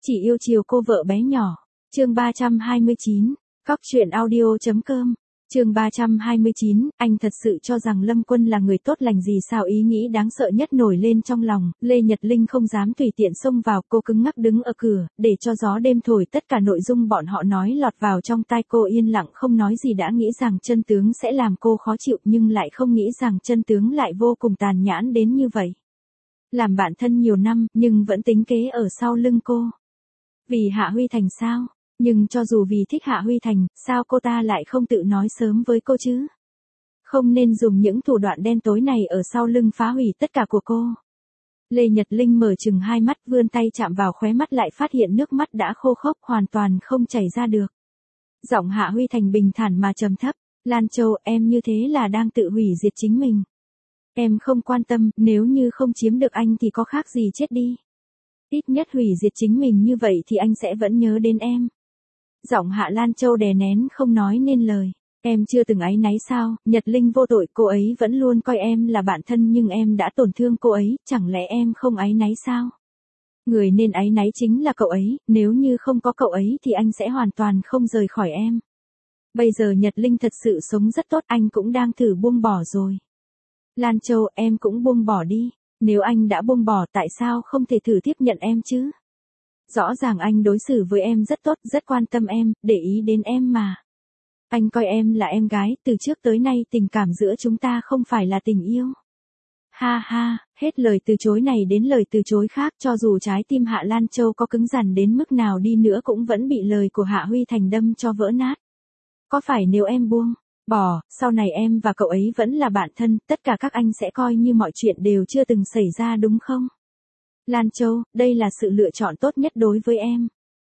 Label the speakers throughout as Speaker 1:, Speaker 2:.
Speaker 1: Chỉ yêu chiều cô vợ bé nhỏ. Chương 329. Cóc truyện audio.com. Chương 329, anh thật sự cho rằng Lâm Quân là người tốt lành gì sao? Ý nghĩ đáng sợ nhất nổi lên trong lòng, Lê Nhật Linh không dám tùy tiện xông vào, cô cứng ngắc đứng ở cửa, để cho gió đêm thổi tất cả nội dung bọn họ nói lọt vào trong tai cô, yên lặng không nói gì, đã nghĩ rằng chân tướng sẽ làm cô khó chịu nhưng lại không nghĩ rằng chân tướng lại vô cùng tàn nhẫn đến như vậy. Làm bạn thân nhiều năm, nhưng vẫn tính kế ở sau lưng cô. Vì Hạ Huy Thành sao? Nhưng cho dù vì thích Hạ Huy Thành, sao cô ta lại không tự nói sớm với cô chứ? Không nên dùng những thủ đoạn đen tối này ở sau lưng phá hủy tất cả của cô. Lê Nhật Linh mở chừng hai mắt, vươn tay chạm vào khóe mắt, lại phát hiện nước mắt đã khô khốc, hoàn toàn không chảy ra được. Giọng Hạ Huy Thành bình thản mà trầm thấp, Lan Châu, em như thế là đang tự hủy diệt chính mình. Em không quan tâm, nếu như không chiếm được anh thì có khác gì chết đi. Ít nhất hủy diệt chính mình như vậy thì anh sẽ vẫn nhớ đến em. Giọng Hạ Lan Châu đè nén không nói nên lời. Em chưa từng áy náy sao? Nhật Linh vô tội, cô ấy vẫn luôn coi em là bạn thân nhưng em đã tổn thương cô ấy, chẳng lẽ em không áy náy sao? Người nên áy náy chính là cậu ấy, nếu như không có cậu ấy thì anh sẽ hoàn toàn không rời khỏi em. Bây giờ Nhật Linh thật sự sống rất tốt, anh cũng đang thử buông bỏ rồi. Lan Châu, em cũng buông bỏ đi. Nếu anh đã buông bỏ, tại sao không thể thử tiếp nhận em chứ? Rõ ràng anh đối xử với em rất tốt, rất quan tâm em, để ý đến em mà. Anh coi em là em gái, từ trước tới nay tình cảm giữa chúng ta không phải là tình yêu. Ha ha, hết lời từ chối này đến lời từ chối khác, cho dù trái tim Hạ Lan Châu có cứng rắn đến mức nào đi nữa cũng vẫn bị lời của Hạ Huy Thành đâm cho vỡ nát. Có phải nếu em buông bỏ, sau này em và cậu ấy vẫn là bạn thân, tất cả các anh sẽ coi như mọi chuyện đều chưa từng xảy ra đúng không? Lan Châu, đây là sự lựa chọn tốt nhất đối với em.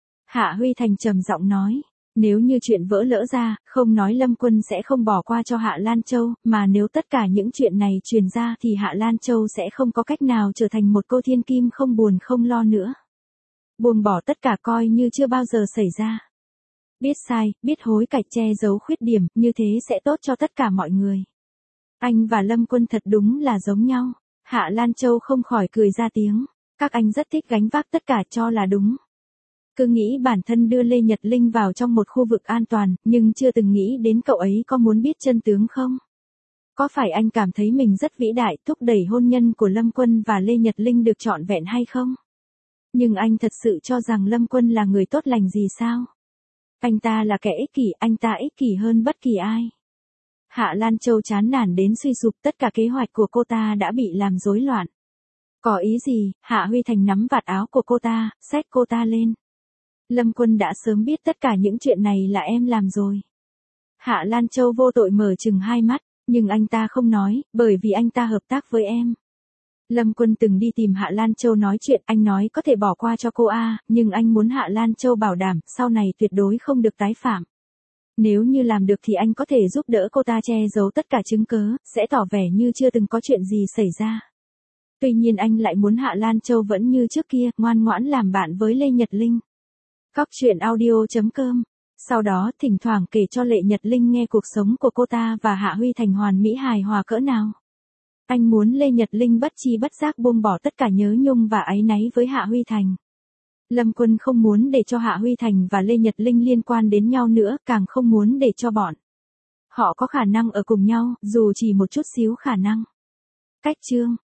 Speaker 1: Hạ Huy Thành trầm giọng nói, nếu như chuyện vỡ lỡ ra, không nói Lâm Quân sẽ không bỏ qua cho Hạ Lan Châu, mà nếu tất cả những chuyện này truyền ra thì Hạ Lan Châu sẽ không có cách nào trở thành một cô thiên kim không buồn không lo nữa. Buông bỏ tất cả coi như chưa bao giờ xảy ra. Biết sai, biết hối cải, che giấu khuyết điểm, như thế sẽ tốt cho tất cả mọi người. Anh và Lâm Quân thật đúng là giống nhau. Hạ Lan Châu không khỏi cười ra tiếng. Các anh rất thích gánh vác tất cả cho là đúng. Cứ nghĩ bản thân đưa Lê Nhật Linh vào trong một khu vực an toàn, nhưng chưa từng nghĩ đến cậu ấy có muốn biết chân tướng không? Có phải anh cảm thấy mình rất vĩ đại, thúc đẩy hôn nhân của Lâm Quân và Lê Nhật Linh được trọn vẹn hay không? Nhưng anh thật sự cho rằng Lâm Quân là người tốt lành gì sao? Anh ta là kẻ ích kỷ, anh ta ích kỷ hơn bất kỳ ai. Hạ Lan Châu chán nản đến suy sụp, tất cả kế hoạch của cô ta đã bị làm rối loạn. Có ý gì? Hạ Huy Thành nắm vạt áo của cô ta, xách cô ta lên. Lâm Quân đã sớm biết tất cả những chuyện này là em làm rồi. Hạ Lan Châu vô tội mở chừng hai mắt, nhưng anh ta không nói, bởi vì anh ta hợp tác với em. Lâm Quân từng đi tìm Hạ Lan Châu nói chuyện, anh nói có thể bỏ qua cho cô nhưng anh muốn Hạ Lan Châu bảo đảm, sau này tuyệt đối không được tái phạm. Nếu như làm được thì anh có thể giúp đỡ cô ta che giấu tất cả chứng cớ, sẽ tỏ vẻ như chưa từng có chuyện gì xảy ra. Tuy nhiên anh lại muốn Hạ Lan Châu vẫn như trước kia, ngoan ngoãn làm bạn với Lê Nhật Linh. Cóc truyện audio.com. Sau đó thỉnh thoảng kể cho Lê Nhật Linh nghe cuộc sống của cô ta và Hạ Huy Thành hoàn mỹ hài hòa cỡ nào. Anh muốn Lê Nhật Linh bất chi bất giác buông bỏ tất cả nhớ nhung và áy náy với Hạ Huy Thành. Lâm Quân không muốn để cho Hạ Huy Thành và Lê Nhật Linh liên quan đến nhau nữa, càng không muốn để cho bọn họ có khả năng ở cùng nhau, dù chỉ một chút xíu khả năng. Cách chương